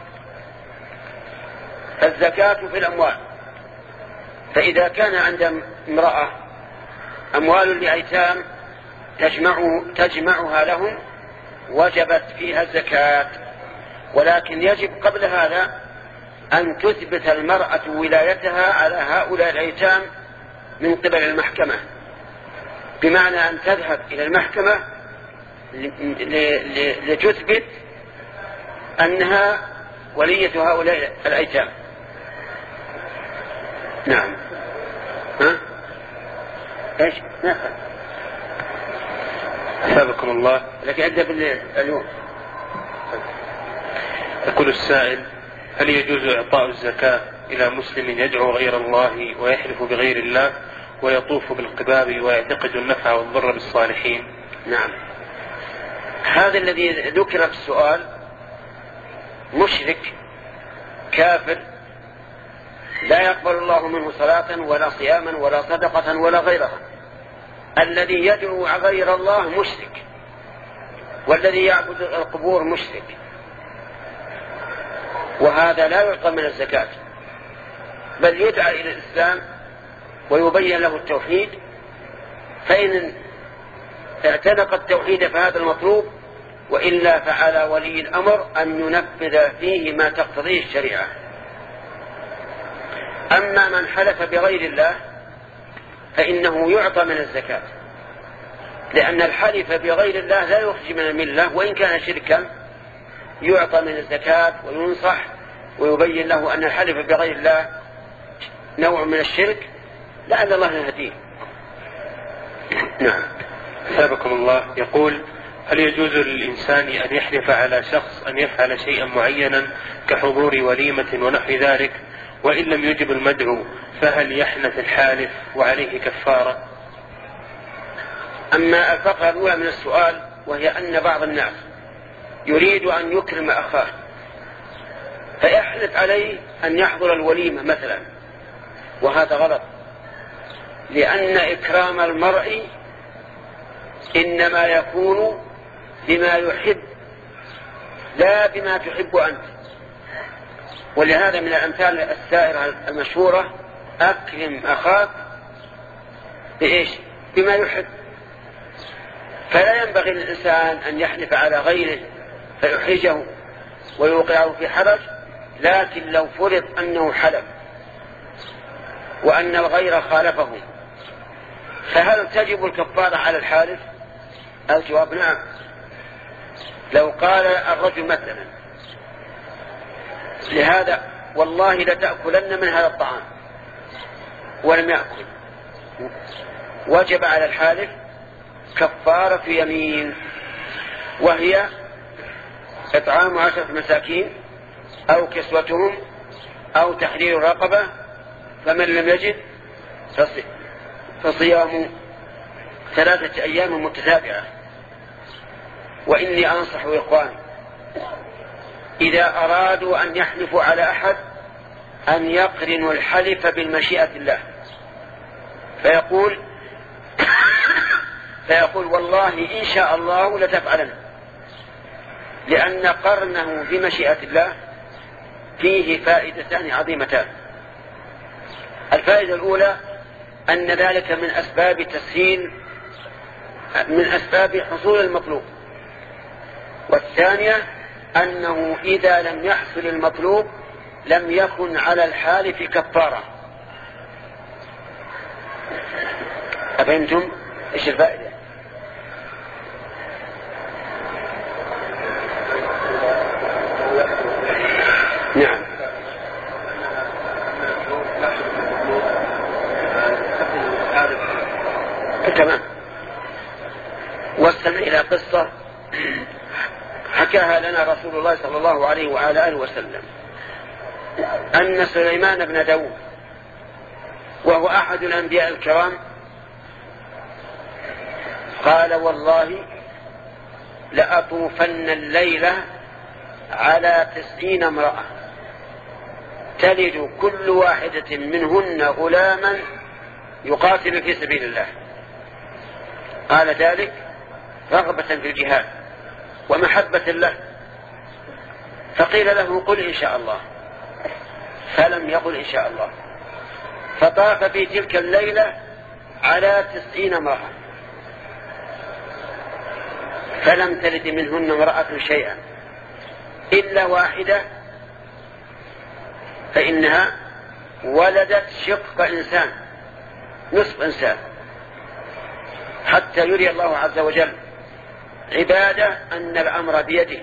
فالزكاة في الأموال، فإذا كان عند امرأة أموال لأيتام تجمع تجمعها لهم وجبت فيها الزكاة، ولكن يجب قبل هذا أن تثبت المرأة ولايتها على هؤلاء الأيتام من قبل المحكمة، بمعنى أن تذهب إلى المحكمة لتثبت أنها ولية هؤلاء الأيتام. نعم. ها؟ ايش؟ نعم. أثابكم الله. لكن أدى اليوم. يقول السائل: هل يجوز إعطاء الزكاة إلى مسلم يدعو غير الله ويحلف بغير الله ويطوف بالقباب ويعتقد النفع والضر بالصالحين؟ نعم. هذا الذي ذكر في السؤال مشرك كافر لا يقبل الله منه صلاة ولا صياما ولا صدقة ولا غيرها. الذي يدعو غير الله مشرك، والذي يعبد القبور مشرك، وهذا لا يعطى من الزكاة، بل يدعى إلى الإسلام ويبين له التوحيد، فإن اعتنق التوحيد فهذا المطلوب، وإلا فعلى ولي الأمر أن ينفذ فيه ما تقتضيه الشريعة. أما من حلف بغير الله فإنه يعطى من الزكاة، لأن الحلف بغير الله لا يخرج من الملة، وإن كان شركا يعطى من الزكاة وينصح ويبين له أن الحلف بغير الله نوع من الشرك لعل الله يهديه. نعم. أثابكم الله. يقول: هل يجوز للإنسان أن يحلف على شخص أن يفعل شيئا معينا كحضور وليمة ونحو ذلك، وإن لم يجب المدعو فهل يحنث الحالف وعليه كفارة؟ أما الفقرة الأولى من السؤال، وهي أن بعض الناس يريد أن يكرم أخاه فيحلف عليه أن يحضر الوليمة مثلا، وهذا غلط، لأن إكرام المرء إنما يكون بما يحب لا بما تحب أنت. ولهذا من الأمثال السائرة المشهورة: أكرم أخاك بإيش؟ بما يحب. فلا ينبغي للإنسان أن يحلف على غيره فيحرجه ويوقعه في حرج، لكن لو فرض أنه حلف وأن الغير خالفه فهل تجب الكفارة على الحالف؟ الجواب نعم. لو قال الرجل مثلا لهذا: والله لتأكلن من هذا الطعام، ولم يأكل، وجب على الحالف كفارة يمين، وهي إطعام عشرة مساكين أو كسوتهم أو تحرير رقبة، فمن لم يجد فصيام ثلاثة أيام متتابعة. وإني أنصح إخواني إذا أرادوا أن يحلفوا على أحد أن يقرنوا الحلف بالمشيئة الله، فيقول فيقول والله إن شاء الله لتفعلن، لأن قرنه بمشيئة الله فيه فائدتان عظيمتان. الفائدة الأولى أن ذلك من أسباب تسهيل من أسباب حصول المطلوب، والثانية أنه إذا لم يحصل المطلوب لم يكن على الحالف كفارة. أفهمتم إيش الفائدة؟ نعم. تمام. واستمع إلى قصة حكاها لنا رسول الله صلى الله عليه وعلى آله وسلم، أن سليمان بن داود وهو أحد الأنبياء الكرام قال: والله لأطوفن الليلة على تسعين امرأة تلد كل واحدة منهن غلاما يقاتل في سبيل الله. قال ذلك رغبة في الجهاد ومحبة له، فقيل له: قل إن شاء الله، فلم يقل إن شاء الله، فطاف في تلك الليلة على تسعين امرأة، فلم تلد منهن امرأة شيئا إلا واحدة فإنها ولدت شق إنسان، نصف إنسان، حتى يري الله عز وجل عباده أن الأمر بيده.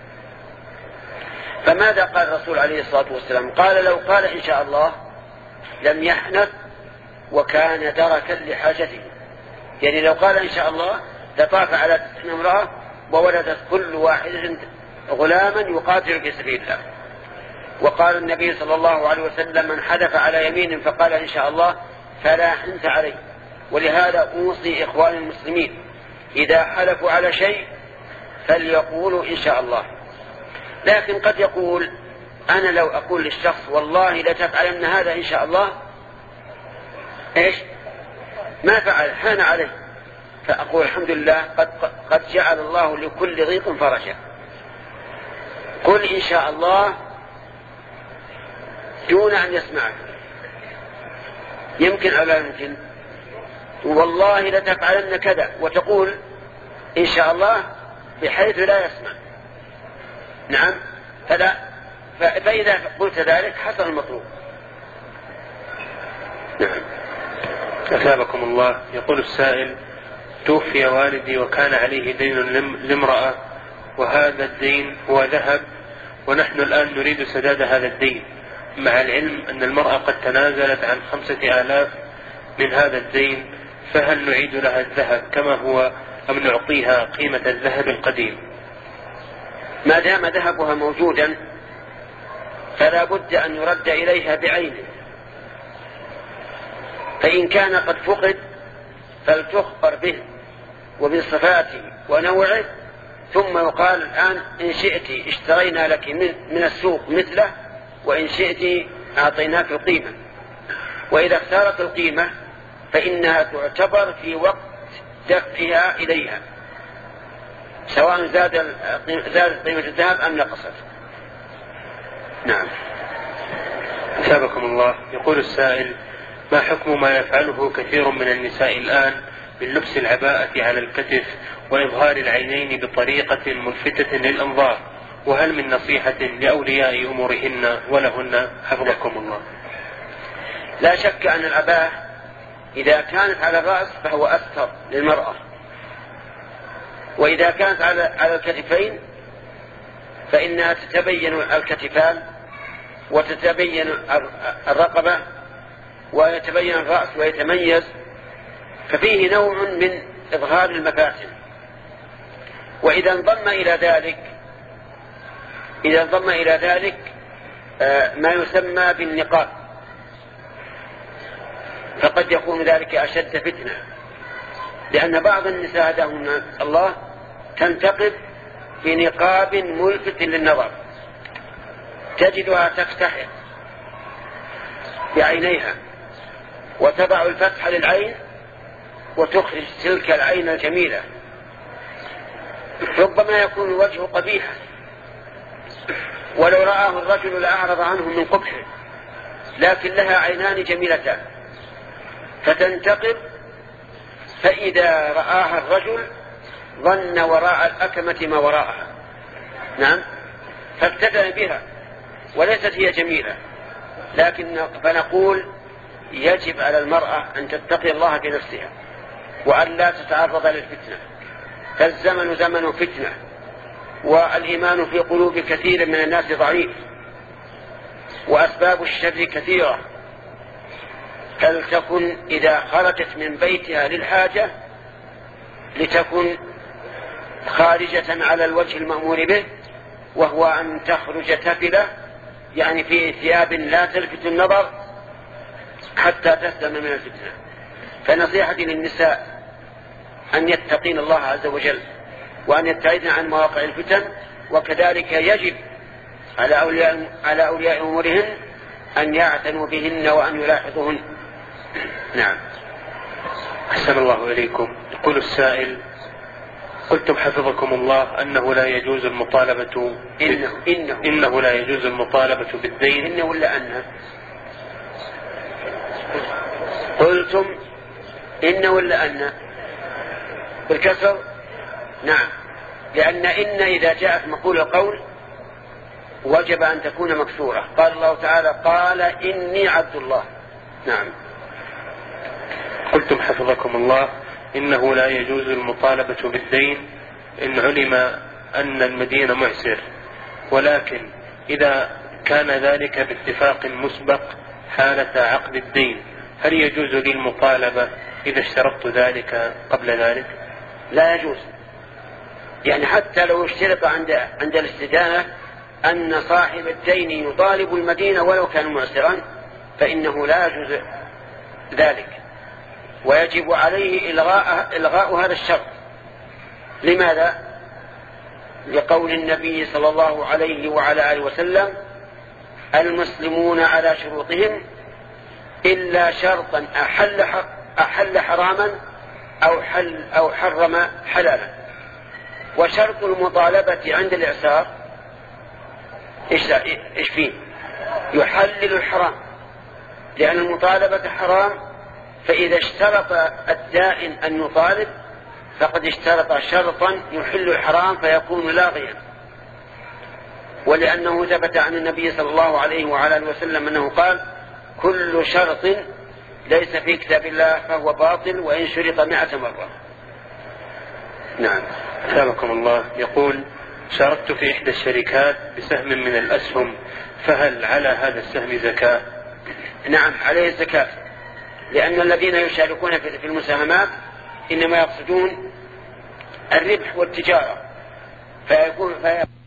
فماذا قال الرسول عليه الصلاة والسلام؟ قال لو قال إن شاء الله لم يحنث وكان دركا لحاجته، يعني لو قال إن شاء الله لطاف على تسعين امرأة وولدت كل واحدة غلاما يقاتل في سبيل الله. وقال النبي صلى الله عليه وسلم من حلف على يمين فقال إن شاء الله فلا حنث عليه. ولهذا أوصي إخواني المسلمين إذا حلفوا على شيء فليقولوا إن شاء الله. لكن قد يقول أنا لو أقول للشخص والله لتفعلن هذا إن شاء الله إيش ما فعل حان عليه، فأقول الحمد لله قد, قد جعل الله لكل ضيق فرجا. قل إن شاء الله دون أن يسمعك، يمكن أو لا يمكن. والله لتفعلن كذا وتقول إن شاء الله بحيث لا يسمع. نعم، فلا فإذا قلت ذلك حصل المطلوب. نعم. أثابكم الله. يقول السائل: توفي والدي وكان عليه دين لامرأة وهذا الدين هو ذهب ونحن الآن نريد سداد هذا الدين، مع العلم أن المرأة قد تنازلت عن خمسة آلاف من هذا الدين، فهل نعيد لها الذهب كما هو أم نعطيها قيمة الذهب القديم؟ ما دام ذهبها موجودا فلا بد أن يرد إليها بعينه، فإن كان قد فقد فلتخبر به وبصفاته ونوعه، ثم يقال الآن إن شئت اشترينا لك من السوق مثله وإن شئت أعطيناك القيمة. وإذا اختارت القيمة فإنها تعتبر في وقت دفعها إليها سواء زاد زادت قيمة الذهب أم نقصت. نعم. أثابكم الله. يقول السائل: ما حكم ما يفعله كثير من النساء الآن من لبس العباءة على الكتف وإظهار العينين بطريقة ملفتة للأنظار، وهل من نصيحة لأولياء أمورهن ولهن حفظكم الله؟ لا شك أن العباءة إذا كانت على الرأس فهو أستر للمرأة، وإذا كانت على الكتفين فإنها تتبين الكتفان وتتبين الرقبة ويتبين الرأس ويتميز، ففيه نوع من إظهار المفاتن. وإذا انضم إلى ذلك إذا انضم إلى ذلك ما يسمى بالنقاب فقد يكون ذلك أشد فتنة، لأن بعض النساء هداهن الله تنتقب بنقاب ملفت للنظر، تجدها تفتح بعينيها وتضع الفتح للعين وتخرج تلك العين الجميلة، ربما يكون الوجه قبيحا ولو رآه الرجل لأعرض عنه من قبحه، لكن لها عينان جميلتان فتنتقب، فإذا رآها الرجل ظن وراء الأكمة ما وراءها. نعم، فاقتدى بها وليست هي جميلة. لكن فنقول يجب على المرأة أن تتقي الله بنفسها وأن لا تتعرض للفتنة، فالزمن زمن فتنة والإيمان في قلوب كثير من الناس ضعيف وأسباب الشر كثيرة، فلتكن إذا خرجت من بيتها للحاجة لتكن خارجة على الوجه المأمور به، وهو أن تخرج تفلة يعني في ثياب لا تلفت النظر حتى تسلم من الفتنة. فنصيحتي للنساء أن يتقين الله عز وجل وأن يبتعدن عن مواقع الفتن، وكذلك يجب على أولياء, على أولياء أمورهن أن يعتنوا بهن وأن يلاحظوهن. نعم. أحسن الله إليكم. يقول السائل: قلتم حفظكم الله أنه لا يجوز المطالبة إنه, إنه, إنه لا يجوز المطالبة بالدين. إنه ولا أنه؟ قلتم إنه ولا أنه بالكسر؟ نعم. لأن إن إذا جاءت مقول القول وجب أن تكون مكسورة. قال الله تعالى قال إني عبد الله. نعم. قلتم حفظكم الله إنه لا يجوز المطالبة بالدين إن علم أن المدين معسر، ولكن إذا كان ذلك باتفاق مسبق حالة عقد الدين هل يجوز لي المطالبة إذا اشترطت ذلك قبل ذلك؟ لا يجوز، يعني حتى لو اشترط عند عند الاستدانة أن صاحب الدين يطالب المدينة ولو كان معسرا فإنه لا يجوز ذلك، ويجب عليه إلغاء, إلغاء هذا الشرط. لماذا؟ لقول النبي صلى الله عليه وعلى آله وسلم المسلمون على شروطهم إلا شرطا أحل, أحل حراما أو, حل أو حرم حلالا. وشرط المطالبة عند الإعسار إيش فيه؟ يحلل الحرام، لأن المطالبة حرام، فإذا اشترط الدائن أن يطالب فقد اشترط شرطا يحل الحرام فيكون لاغيا. ولأنه ثبت عن النبي صلى الله عليه وعلى آله وسلم أنه قال كل شرط ليس في كتاب الله فهو باطل وإن شرط مئة مرة. نعم. سابقكم الله يقول شاركت في إحدى الشركات بسهم من الأسهم، فهل على هذا السهم زكاة؟ نعم عليه الزكاة، لأن الذين يشاركون في المساهمات إنما يقصدون الربح والتجارة فيكون, فيكون